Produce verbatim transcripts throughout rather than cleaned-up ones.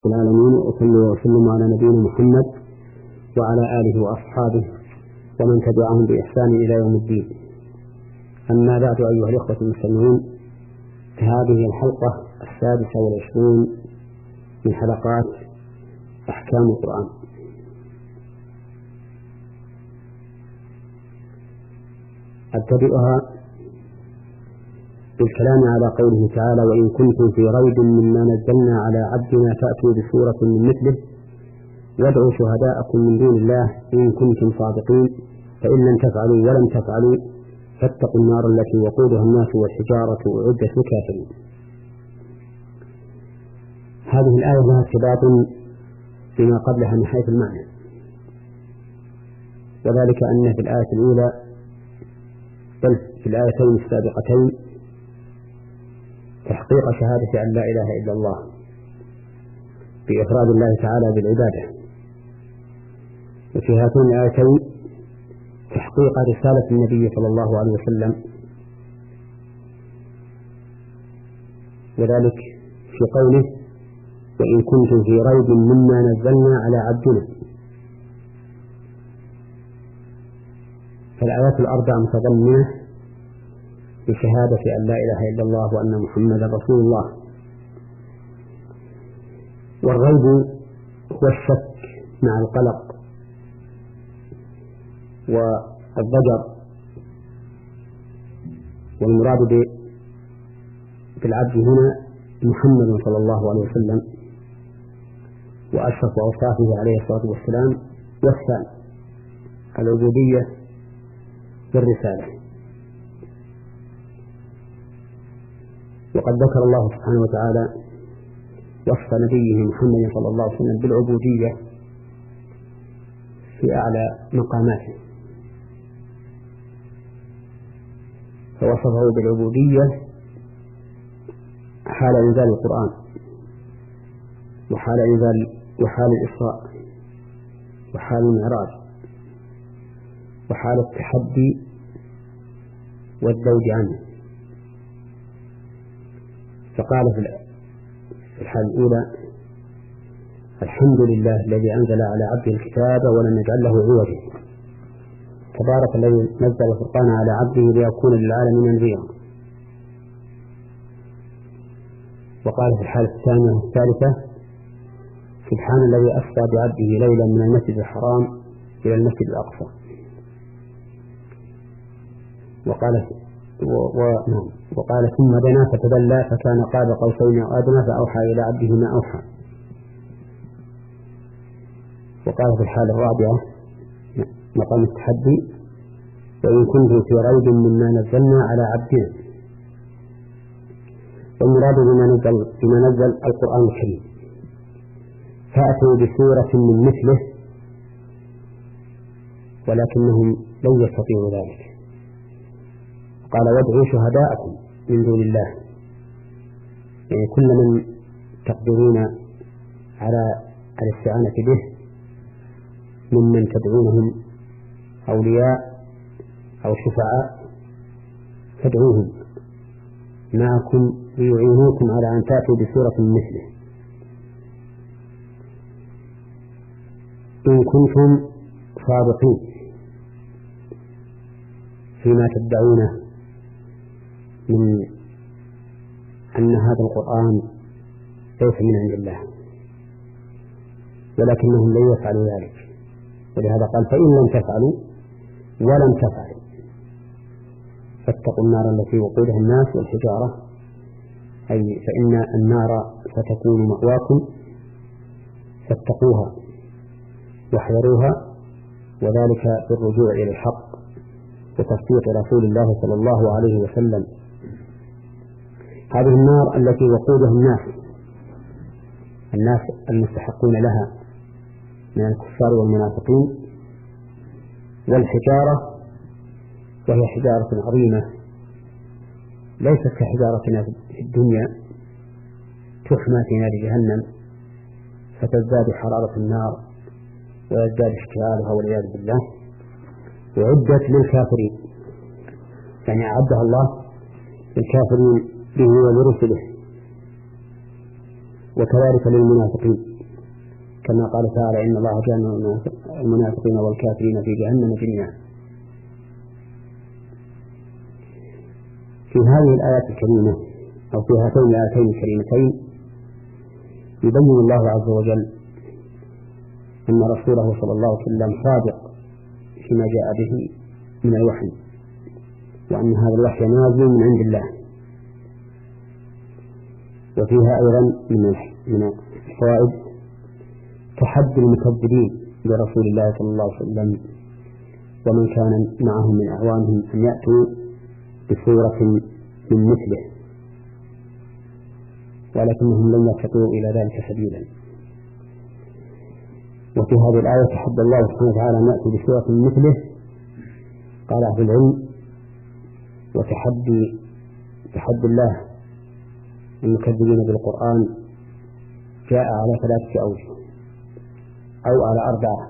العالمين، وصلى وسلم على نبينا محمد وعلى آله وأصحابه ومن تبعهم بإحسان إلى يوم الدين. أما بعد، أيها الإخوة المستمعون، فهذه الحلقة السادسة والعشرون من حلقات أحكام القرآن. أبتدئها بالكلام على قوله تعالى: وإن كنتم في ريب مما نزلنا على عبدنا فأتوا بسورة من مثله وادعوا شهداءكم من دون الله إن كنتم صادقين فإن لم تفعلوا ولم تفعلوا فاتقوا النار التي وقودها الناس والحجارة أعدت للكافرين. هذه الآية لها ارتباط بما قبلها من حيث المعنى، وذلك أن في الآية الأولى بل في الآيتين السابقتين تحقيق شهادة أن لا إله إلا الله بإفراد الله تعالى بالعبادة، وفي هاتين الآيتين تحقيق رسالة النبي صلى الله عليه وسلم، وذلك في قوله: وإن كنتم في ريب مما نزلنا على عبدنا. فالآيات الأربع متضمنة بشهادة أن لا إله إلا الله وأن محمدا رسول الله. والريب هو الشك مع القلق والضجر، والمراد بالعبد هنا محمد صلى الله عليه وسلم وأشرف أوصافه عليه الصلاة والسلام، والثاني العبودية بالرسالة. وقد ذكر الله سبحانه وتعالى وصف نبيه محمد صلى الله عليه وسلم بالعبودية في أعلى مقاماته، فوصفه بالعبودية حال إنزال القرآن وحال إنزال وحال الإسراء وحال المعراج وحال التحدي والذود عنه. فقال في الحال الأولى: الحمد لله الذي أنزل على عبده الكتاب ولم يجعل له عوجا، تبارك الذي نزل الفرقان على عبده ليكون للعالمين نذيرا. وقال في الحالة الثانية والثالثة: سبحان الذي أسرى بعبده ليلا من المسجد الحرام إلى المسجد الأقصى. وقال و... و... وقال ثم دنا فتدلى فكان قاب قوسين أو أدنى فأوحى إلى عبده ما أوحى. وقال في الحالة الرابعة مقام التحدي: وإن كنتم في ريب مما نزلنا على عبدنا. والمراد بما نزل بما نزل القرآن الكريم، فأتوا بسورة من مثله، ولكنهم لن يستطيعوا ذلك. قال: وادعوا شهداءكم من دون الله، يعني كل من تقدرون على الاستعانة به ممن تدعونهم أولياء أو شفعاء فادعوهم معكم ليعينوكم على أن تأتوا بسورة مثله إن كنتم صادقين فيما تدعونه من أن هذا القرآن ليس من عند الله، ولكنهم لن يفعلوا ذلك. ولهذا قال: فإن لم تفعلوا ولم تفعلوا فاتقوا النار التي وقودها الناس والحجارة، أي فإن النار ستكون مأواكم فاتقوها واحذروها، وذلك بالرجوع إلى الحق وتصديق رسول الله صلى الله عليه وسلم. هذه النار التي وقودها الناس الناس المستحقون لها من الكفار والمنافقين، والحجارة وهي حجارة عظيمة ليست كحجارتنا في الدنيا تحمى في نار جهنم فتزداد حرارة النار ويزداد اشتعالها والعياذ بالله، وعدت للكافرين، يعني أعدها الله للكافرين به ولرسله، وكذلك للمنافقين. كما قال تعالى إن الله جامع المنافقين والكافرين في جهنم جميعا. في هذه الآيات الكريمة أو في هاتين الآيتين الكريمتين يبين الله عز وجل أن رسوله صلى الله عليه وسلم صادق فيما جاء به من الوحي، وأن هذا الوحي نازل من عند الله. وفيها أيضا من الفوائد تحدي المكذبين برسول الله صلى الله عليه وسلم ومن كان معهم من أعوانهم أن يأتوا بصورة من مثله، ولكنهم لم يستطيعوا إلى ذلك سبيلا. وفي هذه الآية تحدى الله سبحانه وتعالى أن يأتي بصورة من مثله. قال أهل العلم وتحدي تحدي الله المكذبين بالقرآن جاء على ثلاثة أوجه أو على أربعة.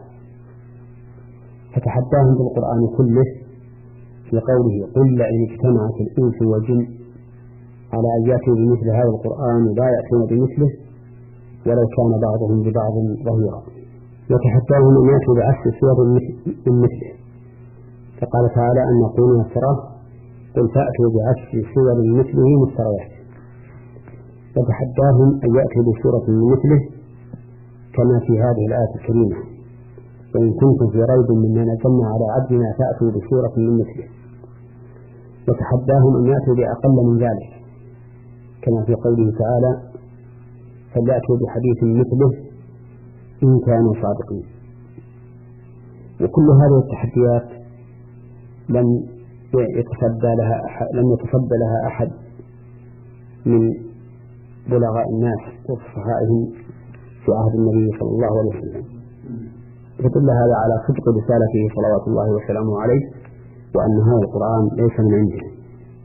فتحداهم بالقرآن كله في قوله قل لئن اجتمعت الإنس والجن على أن يأتوا بمثل هذا القرآن لا يأتون بمثله ولو كان بعضهم ببعض ظهيرا. وتحداهم أن يأتوا بعشر سور من مثله، فقال تعالى أن يقولون افتراه قل فأتوا بعشر سور من مثله مفتريات. وتحداهم أن يأتوا بسورة من مثله كما في هذه الآية الكريمة وإن كنتم في ريب مما نزلنا على عبدنا فأتوا بسورة من مثله. وتحداهم أن يأتوا بأقل من ذلك كما في قوله تعالى فليأتوا بحديث مثله إن كانوا صادقين. وكل هذه التحديات لم يتصدى لها أحد لم يتصدى لها أحد من بلغاء الناس وفصحائهم في عهد النبي صلى الله عليه وسلم. فدل هذا على صدق رسالته صلوات الله وسلامه عليه وأن هذا القرآن ليس من عنده.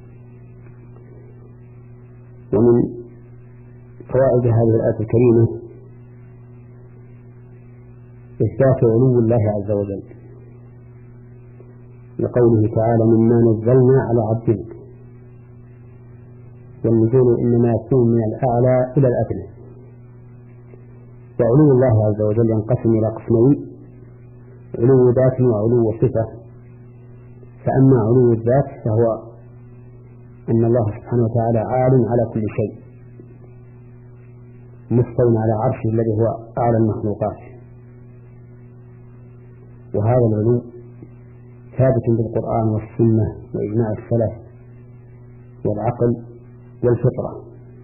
ومن فوائد هذه الآية الكريمة إثبات علو الله عز وجل لقوله تعالى مما نزلنا على عبدنا، والنزول إنما يكون من الأعلى إلى الأدنى. وعلو الله عز وجل ينقسم إلى قسمين علو ذات وعلو صفة. فأما علو الذات فهو أن الله سبحانه وتعالى عال على كل شيء مستوٍ على عرشه الذي هو أعلى المخلوقات، وهذا العلو ثابت بالقرآن والسنة وإجماع السلف والعقل والفطرة.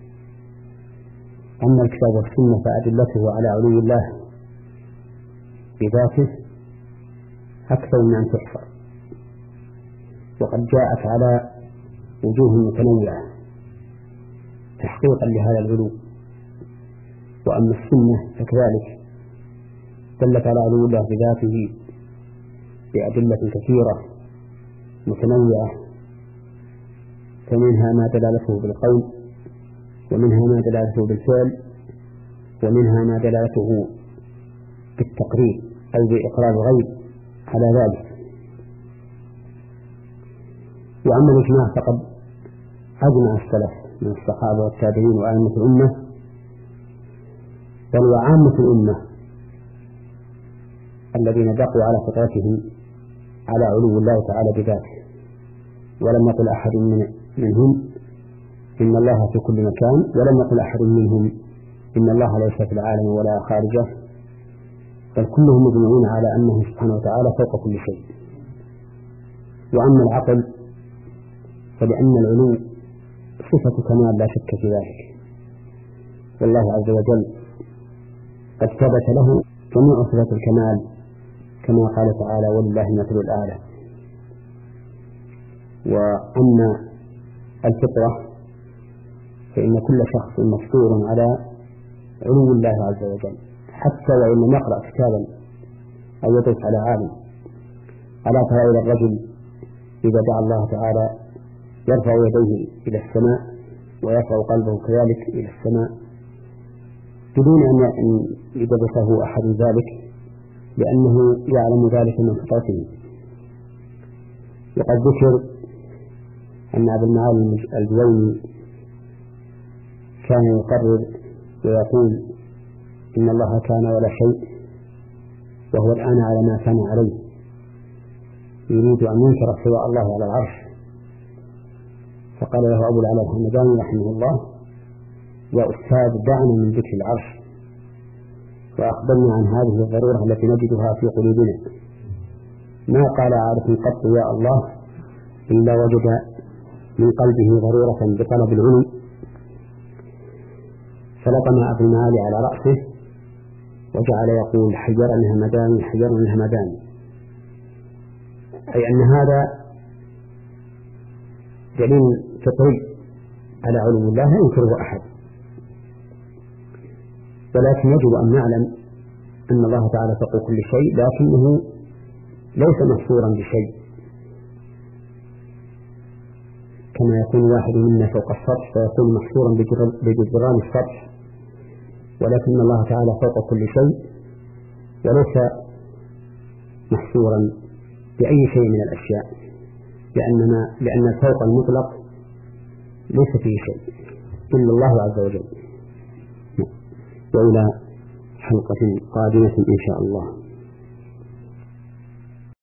أما الكتاب والسنة فأدلته على علو الله بذاته أكثر من أن تحصر، وقد جاءت على وجوه متنوعة تحقيقا لهذا العلو. وأما السنة فكذلك دلت على علو الله بذاته بأدلة كثيرة متنوعة، فمنها ما دلالته بالقول، ومنها ما دلالته بالفعل، ومنها ما دلالته بالتقرير أو بإقرار الغيب على ذلك. وأما الإجماع فقد أجمع السلف من الصحابة والتابعين وأئمة الأمة بل وعامة الأمة الذين بقوا على فطرتهم على علو الله تعالى بذاته، ولم يقل أحد من منهم إن الله في كل مكان، ولم يقل أحد منهم إن الله ليس في العالم ولا خارجه، بل كلهم مجمعون على أنه سبحانه وتعالى فوق كل شيء. وأما العقل فلأن العلو صفة كمال لا شك في ذلك، والله عز وجل قد ثبت له جميع صفات الكمال كما قال تعالى ولله المثل الأعلى. وأما الفطرة فإن كل شخص مفطور على علو الله عز وجل، حتى وإن لم يقرأ كتابا أو يدرس على عالم. ألا ترى إلى الرجل إذا دعا الله تعالى يرفع يديه إلى السماء ويرفع قلبه كذلك إلى السماء بدون أن يدرسه أحد ذلك، لأنه يعلم ذلك من فطرته. وقد ذكر أن أبا المعالي الجويني كان يقرر ويقول إن الله كان ولا شيء وهو الآن على ما كان عليه، يريد أن ينكر استواء الله على العرش، فقال له أبو العلاء الحمداني رحمه الله: يا أستاذ دعنا من ذكر العرش وأخبرنا عن هذه الضرورة التي نجدها في قلوبنا. ما قال عارف قط يا الله إلا وجد من قلبه ضرورة بطلب العلم، فلطم أبو المعالي على رأسه وجعل يقول: حجرني همداني حجرني همداني، أي أن هذا دليل فطري على علم الله لا ينكره أحد، ولكن يجب أن نعلم أن الله تعالى فوق كل شيء، لكنه ليس محصورا بشيء، كما يكون واحد منا فوق السطح فيكون محصورا بجدران السطح، ولكن الله تعالى فوق كل شيء وليس محصورا بأي شيء من الأشياء، لأننا لأن الفوق المطلق ليس فيه شيء إلا الله عز وجل. وإلى حلقة قادمة إن شاء الله.